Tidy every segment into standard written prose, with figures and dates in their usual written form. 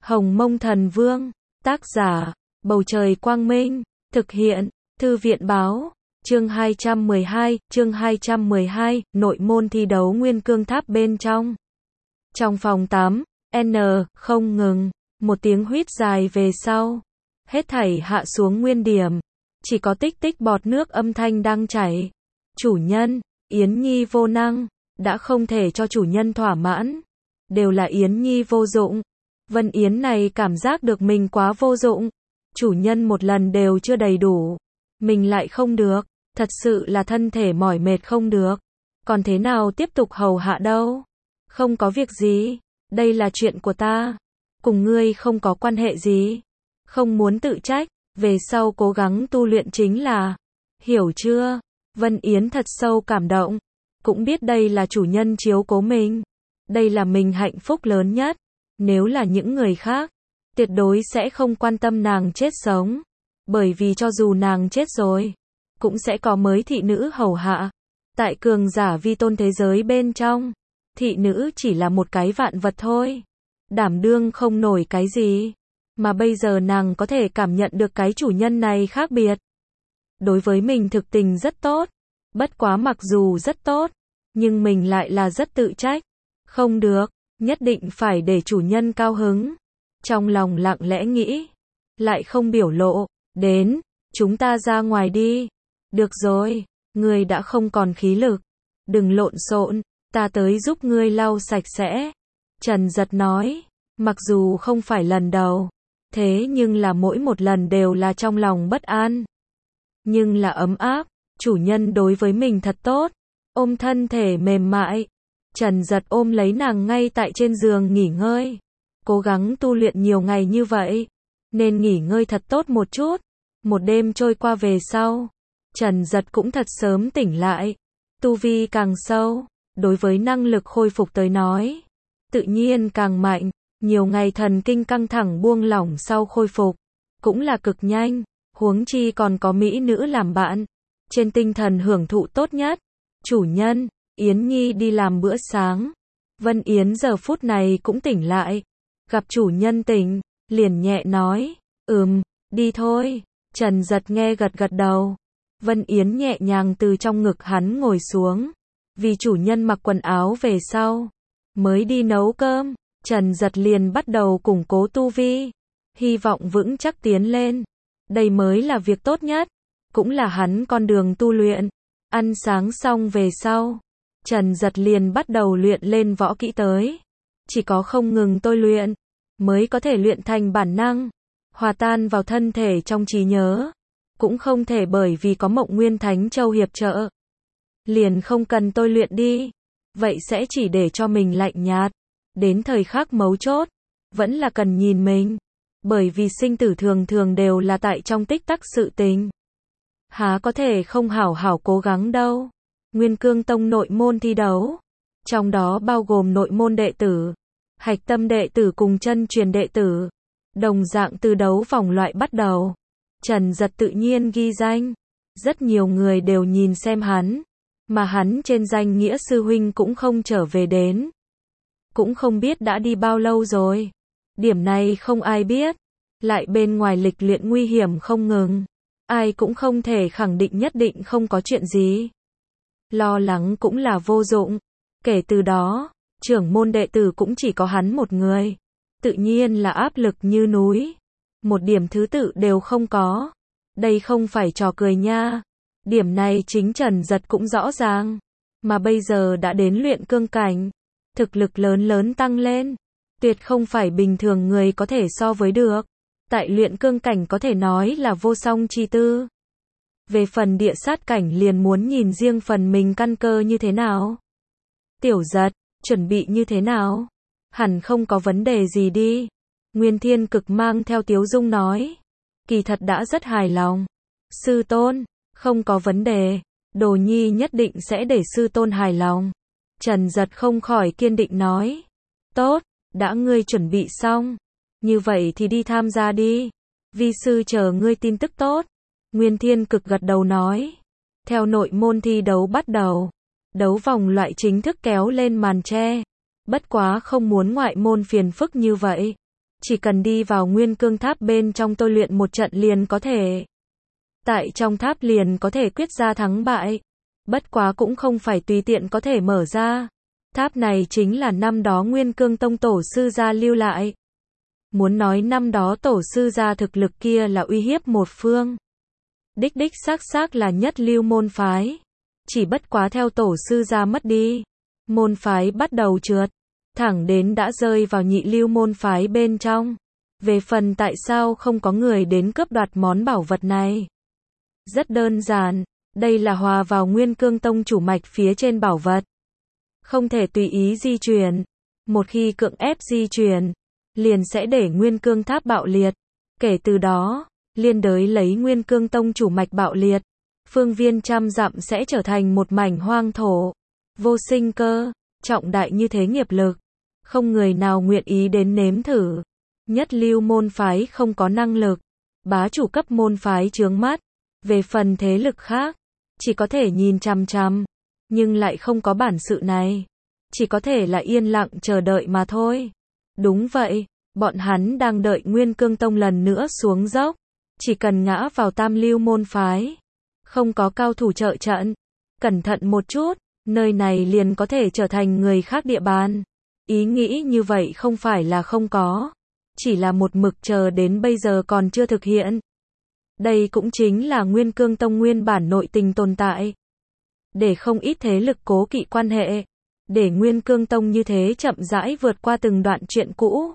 Hồng Mông Thần Vương, tác giả, Bầu Trời Quang Minh, thực hiện, Thư viện Báo, chương 212, nội môn thi đấu Nguyên Cương Tháp bên trong. Trong phòng tắm, không ngừng, một tiếng huýt dài về sau, hết thảy hạ xuống nguyên điểm, chỉ có tích tích bọt nước âm thanh đang chảy. Chủ nhân, Yến Nhi vô năng, đã không thể cho chủ nhân thỏa mãn, đều là Yến Nhi vô dụng. Vân Yến này cảm giác được mình quá vô dụng, chủ nhân một lần đều chưa đầy đủ, mình lại không được, thật sự là thân thể mỏi mệt không được, còn thế nào tiếp tục hầu hạ đâu. Không có việc gì, đây là chuyện của ta, cùng ngươi không có quan hệ gì, không muốn tự trách, về sau cố gắng tu luyện chính là, hiểu chưa? Vân Yến thật sâu cảm động, cũng biết đây là chủ nhân chiếu cố mình, đây là mình hạnh phúc lớn nhất. Nếu là những người khác, tuyệt đối sẽ không quan tâm nàng chết sống, bởi vì cho dù nàng chết rồi, cũng sẽ có mới thị nữ hầu hạ. Tại cường giả vi tôn thế giới bên trong, thị nữ chỉ là một cái vạn vật thôi, đảm đương không nổi cái gì, mà bây giờ nàng có thể cảm nhận được cái chủ nhân này khác biệt. Đối với mình thực tình rất tốt, bất quá mặc dù rất tốt, nhưng mình lại là rất tự trách, không được. Nhất định phải để chủ nhân cao hứng. Trong lòng lặng lẽ nghĩ, lại không biểu lộ, đến, chúng ta ra ngoài đi. Được rồi, ngươi đã không còn khí lực, đừng lộn xộn, ta tới giúp ngươi lau sạch sẽ. Trần Giật nói, mặc dù không phải lần đầu, thế nhưng là mỗi một lần đều là trong lòng bất an. Nhưng là ấm áp, chủ nhân đối với mình thật tốt, ôm thân thể mềm mại. Trần Giật ôm lấy nàng ngay tại trên giường nghỉ ngơi. Cố gắng tu luyện nhiều ngày như vậy, nên nghỉ ngơi thật tốt một chút. Một đêm trôi qua về sau, Trần Giật cũng thật sớm tỉnh lại. Tu vi càng sâu, đối với năng lực khôi phục tới nói, tự nhiên càng mạnh. Nhiều ngày thần kinh căng thẳng buông lỏng sau khôi phục, cũng là cực nhanh. Huống chi còn có mỹ nữ làm bạn, trên tinh thần hưởng thụ tốt nhất. Chủ nhân, Yến Nhi đi làm bữa sáng. Vân Yến giờ phút này cũng tỉnh lại. Gặp chủ nhân tỉnh, liền nhẹ nói, đi thôi. Trần Giật nghe gật gật đầu. Vân Yến nhẹ nhàng từ trong ngực hắn ngồi xuống. Vì chủ nhân mặc quần áo về sau, mới đi nấu cơm. Trần Giật liền bắt đầu củng cố tu vi, hy vọng vững chắc tiến lên. Đây mới là việc tốt nhất, cũng là hắn con đường tu luyện. Ăn sáng xong về sau, Trần Giật liền bắt đầu luyện lên võ kỹ tới. Chỉ có không ngừng tôi luyện, mới có thể luyện thành bản năng, hòa tan vào thân thể trong trí nhớ. Cũng không thể bởi vì có Mộng Nguyên Thánh Châu hiệp trợ, liền không cần tôi luyện đi. Vậy sẽ chỉ để cho mình lạnh nhạt. Đến thời khắc mấu chốt, vẫn là cần nhìn mình. Bởi vì sinh tử thường thường đều là tại trong tích tắc sự tình. Há có thể không hảo hảo cố gắng đâu. Nguyên Cương Tông nội môn thi đấu, trong đó bao gồm nội môn đệ tử, hạch tâm đệ tử cùng chân truyền đệ tử. Đồng dạng từ đấu vòng loại bắt đầu, Trần Giật tự nhiên ghi danh. Rất nhiều người đều nhìn xem hắn, mà hắn trên danh nghĩa sư huynh cũng không trở về đến. Cũng không biết đã đi bao lâu rồi. Điểm này không ai biết. Lại bên ngoài lịch luyện nguy hiểm không ngừng, ai cũng không thể khẳng định nhất định không có chuyện gì. Lo lắng cũng là vô dụng. Kể từ đó, trưởng môn đệ tử cũng chỉ có hắn một người. Tự nhiên là áp lực như núi. Một điểm thứ tự đều không có. Đây không phải trò cười nha. Điểm này chính Trần Giật cũng rõ ràng. Mà bây giờ đã đến luyện cương cảnh. Thực lực lớn tăng lên. Tuyệt không phải bình thường người có thể so với được. Tại luyện cương cảnh có thể nói là vô song chi tư. Về phần địa sát cảnh liền muốn nhìn riêng phần mình căn cơ như thế nào. Tiểu Giật, chuẩn bị như thế nào? Hẳn không có vấn đề gì đi. Nguyên Thiên Cực mang theo tiếu dung nói. Kỳ thật đã rất hài lòng. Sư tôn, không có vấn đề. Đồ Nhi nhất định sẽ để sư tôn hài lòng. Trần Giật không khỏi kiên định nói. Tốt, đã ngươi chuẩn bị xong. Như vậy thì đi tham gia đi. Vi sư chờ ngươi tin tức tốt. Nguyên Thiên Cực gật đầu nói. Theo nội môn thi đấu bắt đầu, đấu vòng loại chính thức kéo lên màn che. Bất quá không muốn ngoại môn phiền phức như vậy. chỉ cần đi vào nguyên cương tháp bên trong tôi luyện một trận liền có thể. Tại trong tháp liền có thể quyết ra thắng bại. Bất quá cũng không phải tùy tiện có thể mở ra. Tháp này chính là năm đó Nguyên Cương Tông tổ sư gia lưu lại. Muốn nói năm đó tổ sư gia thực lực kia là uy hiếp một phương. Đích đích xác là nhất lưu môn phái. Chỉ bất quá theo tổ sư gia mất đi, môn phái bắt đầu trượt, thẳng đến đã rơi vào nhị lưu môn phái bên trong. Về phần tại sao không có người đến cướp đoạt món bảo vật này? Rất đơn giản, đây là hòa vào Nguyên Cương Tông chủ mạch phía trên bảo vật. Không thể tùy ý di chuyển. Một khi cưỡng ép di chuyển, liền sẽ để Nguyên Cương Tháp bạo liệt. Kể từ đó, liên đới lấy Nguyên Cương Tông chủ mạch bạo liệt, phương viên trăm dặm sẽ trở thành một mảnh hoang thổ, vô sinh cơ, trọng đại như thế nghiệp lực. Không người nào nguyện ý đến nếm thử. Nhất lưu môn phái không có năng lực, bá chủ cấp môn phái chướng mắt. Về phần thế lực khác, chỉ có thể nhìn chằm chằm, nhưng lại không có bản sự này. Chỉ có thể là yên lặng chờ đợi mà thôi. Đúng vậy, bọn hắn đang đợi Nguyên Cương Tông lần nữa xuống dốc. Chỉ cần ngã vào tam lưu môn phái, không có cao thủ trợ trận, cẩn thận một chút, nơi này liền có thể trở thành người khác địa bàn. Ý nghĩ như vậy không phải là không có, chỉ là một mực chờ đến bây giờ còn chưa thực hiện. Đây cũng chính là Nguyên Cương Tông nguyên bản nội tình tồn tại. Để không ít thế lực cố kỵ quan hệ. Để Nguyên Cương Tông như thế chậm rãi vượt qua từng đoạn chuyện cũ.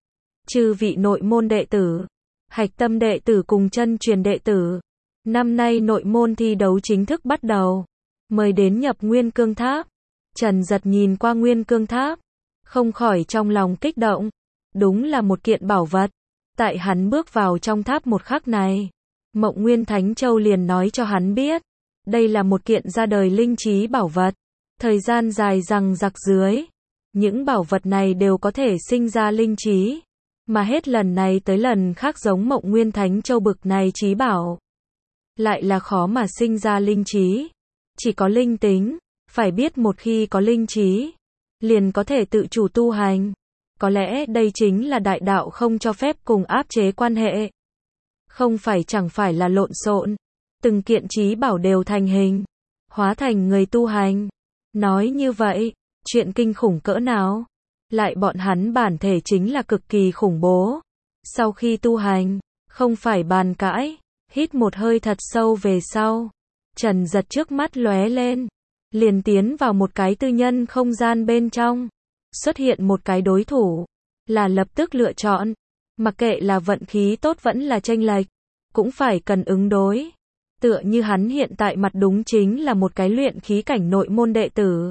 Chư vị nội môn đệ tử, hạch tâm đệ tử cùng chân truyền đệ tử. Năm nay nội môn thi đấu chính thức bắt đầu. Mời đến nhập Nguyên Cương Tháp. Trần Giật nhìn qua Nguyên Cương Tháp, không khỏi trong lòng kích động. Đúng là một kiện bảo vật. Tại hắn bước vào trong tháp một khắc này, Mộng Nguyên Thánh Châu liền nói cho hắn biết, đây là một kiện ra đời linh trí bảo vật. Thời gian dài rằng giặc dưới, những bảo vật này đều có thể sinh ra linh trí, mà hết lần này tới lần khác giống Mộng Nguyên Thánh Châu bực này trí bảo, lại là khó mà sinh ra linh trí, chỉ có linh tính. Phải biết một khi có linh trí, liền có thể tự chủ tu hành. Có lẽ đây chính là đại đạo không cho phép cùng áp chế quan hệ. Không phải chẳng phải là lộn xộn, từng kiện trí bảo đều thành hình, hóa thành người tu hành. Nói như vậy, chuyện kinh khủng cỡ nào? Lại bọn hắn bản thể chính là cực kỳ khủng bố. Sau khi tu hành, không phải bàn cãi, hít một hơi thật sâu về sau. Trần Giật trước mắt lóe lên, liền tiến vào một cái tư nhân không gian bên trong. Xuất hiện một cái đối thủ, là lập tức lựa chọn. Mặc kệ là vận khí tốt vẫn là chênh lệch, cũng phải cần ứng đối. Tựa như hắn hiện tại mặt đúng chính là một cái luyện khí cảnh nội môn đệ tử.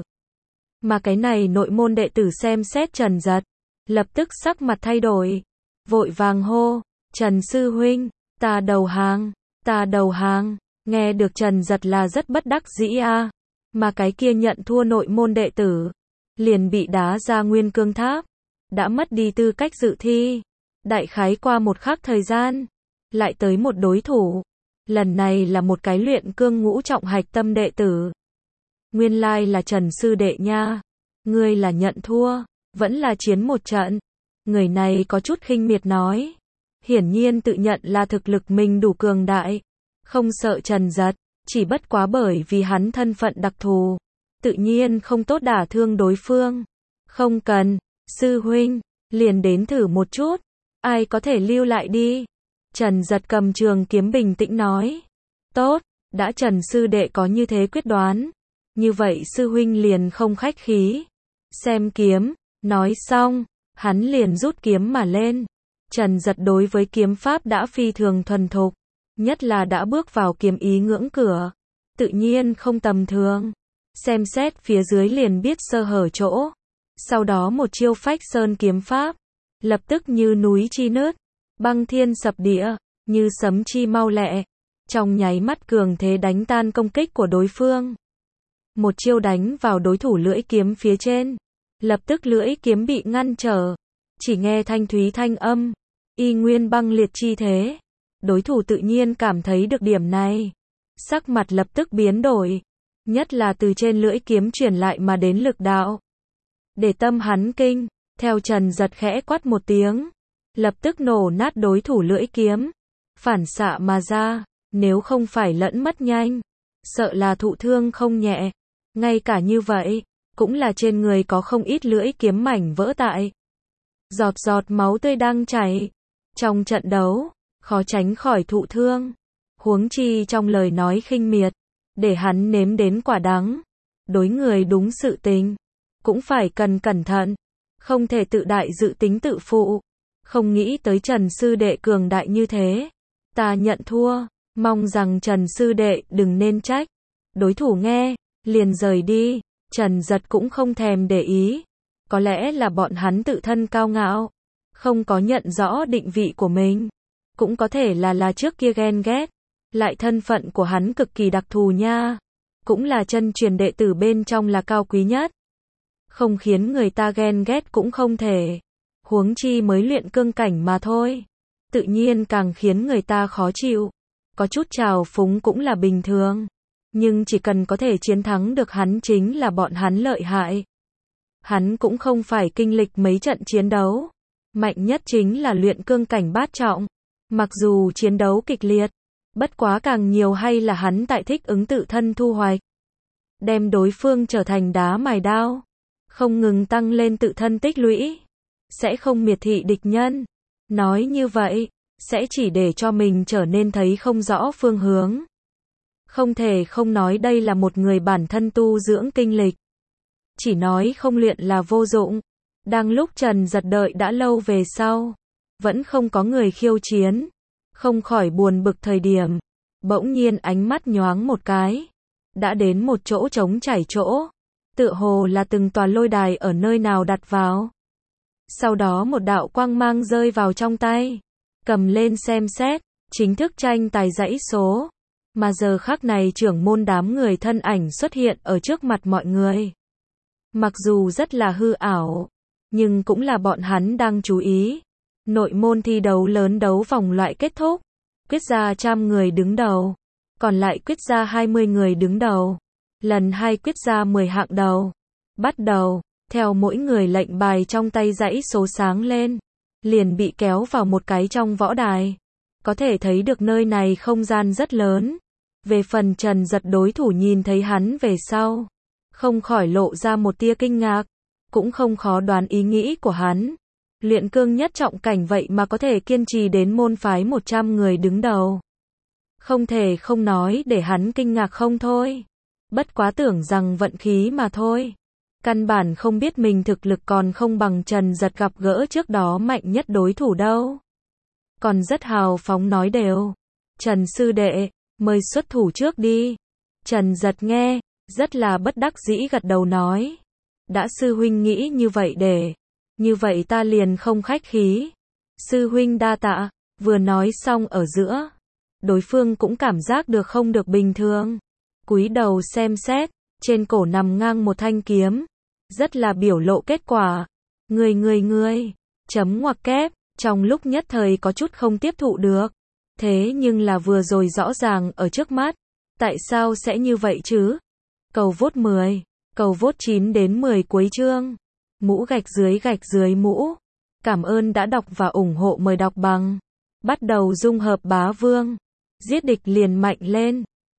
Mà cái này nội môn đệ tử xem xét Trần Giật, lập tức sắc mặt thay đổi, vội vàng hô, Trần sư huynh, ta đầu hàng, ta đầu hàng. Nghe được Trần Giật là rất bất đắc dĩ a, mà cái kia nhận thua nội môn đệ tử, liền bị đá ra Nguyên Cương Tháp, đã mất đi tư cách dự thi. Đại khái qua một khắc thời gian, lại tới một đối thủ. Lần này là một cái luyện cương ngũ trọng hạch tâm đệ tử. Nguyên lai là Trần sư đệ nha. Ngươi là nhận thua, vẫn là chiến một trận. Người này có chút khinh miệt nói. Hiển nhiên tự nhận là thực lực mình đủ cường đại, không sợ Trần Giật, chỉ bất quá bởi vì hắn thân phận đặc thù, tự nhiên không tốt đả thương đối phương. Không cần, sư huynh, liền đến thử một chút, ai có thể lưu lại đi. Trần Giật cầm trường kiếm bình tĩnh nói. Tốt, đã Trần sư đệ có như thế quyết đoán, như vậy sư huynh liền không khách khí. Xem kiếm, nói xong, hắn liền rút kiếm mà lên. Trần Giật đối với kiếm pháp đã phi thường thuần thục, nhất là đã bước vào kiếm ý ngưỡng cửa, tự nhiên không tầm thường. Xem xét phía dưới liền biết sơ hở chỗ. Sau đó một chiêu phách sơn kiếm pháp, lập tức như núi chi nứt, băng thiên sập địa, như sấm chi mau lẹ, trong nháy mắt cường thế đánh tan công kích của đối phương. Một chiêu đánh vào đối thủ lưỡi kiếm phía trên, lập tức lưỡi kiếm bị ngăn trở, chỉ nghe thanh thúy thanh âm, y nguyên băng liệt chi thế. Đối thủ tự nhiên cảm thấy được điểm này, sắc mặt lập tức biến đổi, nhất là từ trên lưỡi kiếm truyền lại mà đến lực đạo, để tâm hắn kinh. Theo Trần Giật khẽ quát một tiếng, lập tức nổ nát đối thủ lưỡi kiếm, phản xạ mà ra, nếu không phải lẫn mất nhanh, sợ là thụ thương không nhẹ. Ngay cả như vậy, cũng là trên người có không ít lưỡi kiếm mảnh vỡ tại. Giọt giọt máu tươi đang chảy. Trong trận đấu, khó tránh khỏi thụ thương. Huống chi trong lời nói khinh miệt, để hắn nếm đến quả đắng. Đối người đúng sự tình, cũng phải cần cẩn thận. Không thể tự đại dự tính tự phụ. Không nghĩ tới Trần sư đệ cường đại như thế. Ta nhận thua, mong rằng Trần sư đệ đừng nên trách. Đối thủ nghe, liền rời đi. Trần Giật cũng không thèm để ý. Có lẽ là bọn hắn tự thân cao ngạo, không có nhận rõ định vị của mình. Cũng có thể là trước kia ghen ghét. Lại thân phận của hắn cực kỳ đặc thù nha. Cũng là chân truyền đệ tử bên trong là cao quý nhất. Không khiến người ta ghen ghét cũng không thể. Huống chi mới luyện cương cảnh mà thôi. Tự nhiên càng khiến người ta khó chịu. Có chút trào phúng cũng là bình thường. Nhưng chỉ cần có thể chiến thắng được hắn chính là bọn hắn lợi hại. Hắn cũng không phải kinh lịch mấy trận chiến đấu. Mạnh nhất chính là luyện cương cảnh bát trọng. Mặc dù chiến đấu kịch liệt, bất quá càng nhiều hay là hắn tại thích ứng tự thân thu hoạch. Đem đối phương trở thành đá mài đao. Không ngừng tăng lên tự thân tích lũy. Sẽ không miệt thị địch nhân. Nói như vậy, sẽ chỉ để cho mình trở nên thấy không rõ phương hướng. Không thể không nói đây là một người bản thân tu dưỡng kinh lịch. Chỉ nói không luyện là vô dụng. Đang lúc Trần Giật đợi đã lâu về sau, vẫn không có người khiêu chiến. Không khỏi buồn bực thời điểm. Bỗng nhiên ánh mắt nhoáng một cái. Đã đến một chỗ trống trải chỗ. Tựa hồ là từng tòa lôi đài ở nơi nào đặt vào. Sau đó một đạo quang mang rơi vào trong tay. Cầm lên xem xét. Chính thức tranh tài dãy số. Mà giờ khắc này trưởng môn đám người thân ảnh xuất hiện ở trước mặt mọi người. Mặc dù rất là hư ảo, nhưng cũng là bọn hắn đang chú ý. Nội môn thi đấu lớn đấu vòng loại kết thúc. Quyết ra 100 người đứng đầu. Còn lại quyết ra 20 người đứng đầu. Lần 2 quyết ra 10 hạng đầu. Bắt đầu, theo mỗi người lệnh bài trong tay dãy số sáng lên. Liền bị kéo vào một cái trong võ đài. Có thể thấy được nơi này không gian rất lớn. Về phần Trần Giật đối thủ nhìn thấy hắn về sau. Không khỏi lộ ra một tia kinh ngạc. Cũng không khó đoán ý nghĩ của hắn. Luyện cương nhất trọng cảnh vậy mà có thể kiên trì đến môn phái 100 người đứng đầu. Không thể không nói để hắn kinh ngạc không thôi. Bất quá tưởng rằng vận khí mà thôi. Căn bản không biết mình thực lực còn không bằng Trần Giật gặp gỡ trước đó mạnh nhất đối thủ đâu. Còn rất hào phóng nói đều. Trần sư đệ, mời xuất thủ trước đi. Trần Giật nghe, rất là bất đắc dĩ gật đầu nói. Đã sư huynh nghĩ như vậy để. Như vậy ta liền không khách khí. Sư huynh đa tạ. Vừa nói xong ở giữa. Đối phương cũng cảm giác được không được bình thường. Cúi đầu xem xét. Trên cổ nằm ngang một thanh kiếm. Rất là biểu lộ kết quả. Ngươi. Chấm ngoặc kép. Trong lúc nhất thời có chút không tiếp thụ được. Thế nhưng là vừa rồi rõ ràng ở trước mắt. Tại sao sẽ như vậy chứ? Cầu vote 10. Cầu vote 9 đến 10 cuối chương. Mũ gạch dưới mũ. Cảm ơn đã đọc và ủng hộ, mời đọc bằng. Bắt đầu dung hợp bá vương. Giết địch liền mạnh lên.